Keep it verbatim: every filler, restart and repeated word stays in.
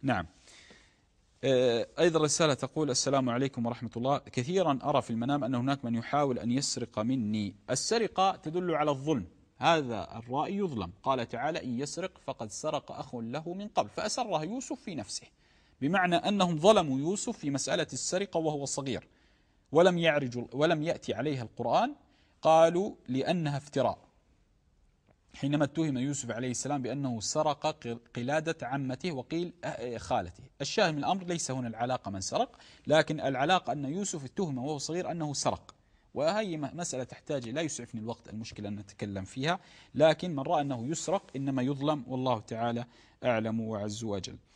نعم. أيضا رسالة تقول: السلام عليكم ورحمة الله، كثيرا أرى في المنام أن هناك من يحاول أن يسرق مني. السرقة تدل على الظلم، هذا الرائي يظلم. قال تعالى: إن يسرق فقد سرق أخ له من قبل فأسره يوسف في نفسه، بمعنى أنهم ظلموا يوسف في مسألة السرقة وهو صغير، ولم يعرج ولم يأتي عليها القرآن، قالوا لأنها افتراء، حينما اتهم يوسف عليه السلام بأنه سرق قلادة عمته وقيل خالته. الشاهد من الأمر ليس هنا العلاقة من سرق، لكن العلاقة أن يوسف اتهم وهو صغير أنه سرق، وهي مسألة تحتاج، لا يسعفني الوقت المشكلة أن نتكلم فيها، لكن من رأى أنه يسرق إنما يظلم، والله تعالى أعلم وعز وجل.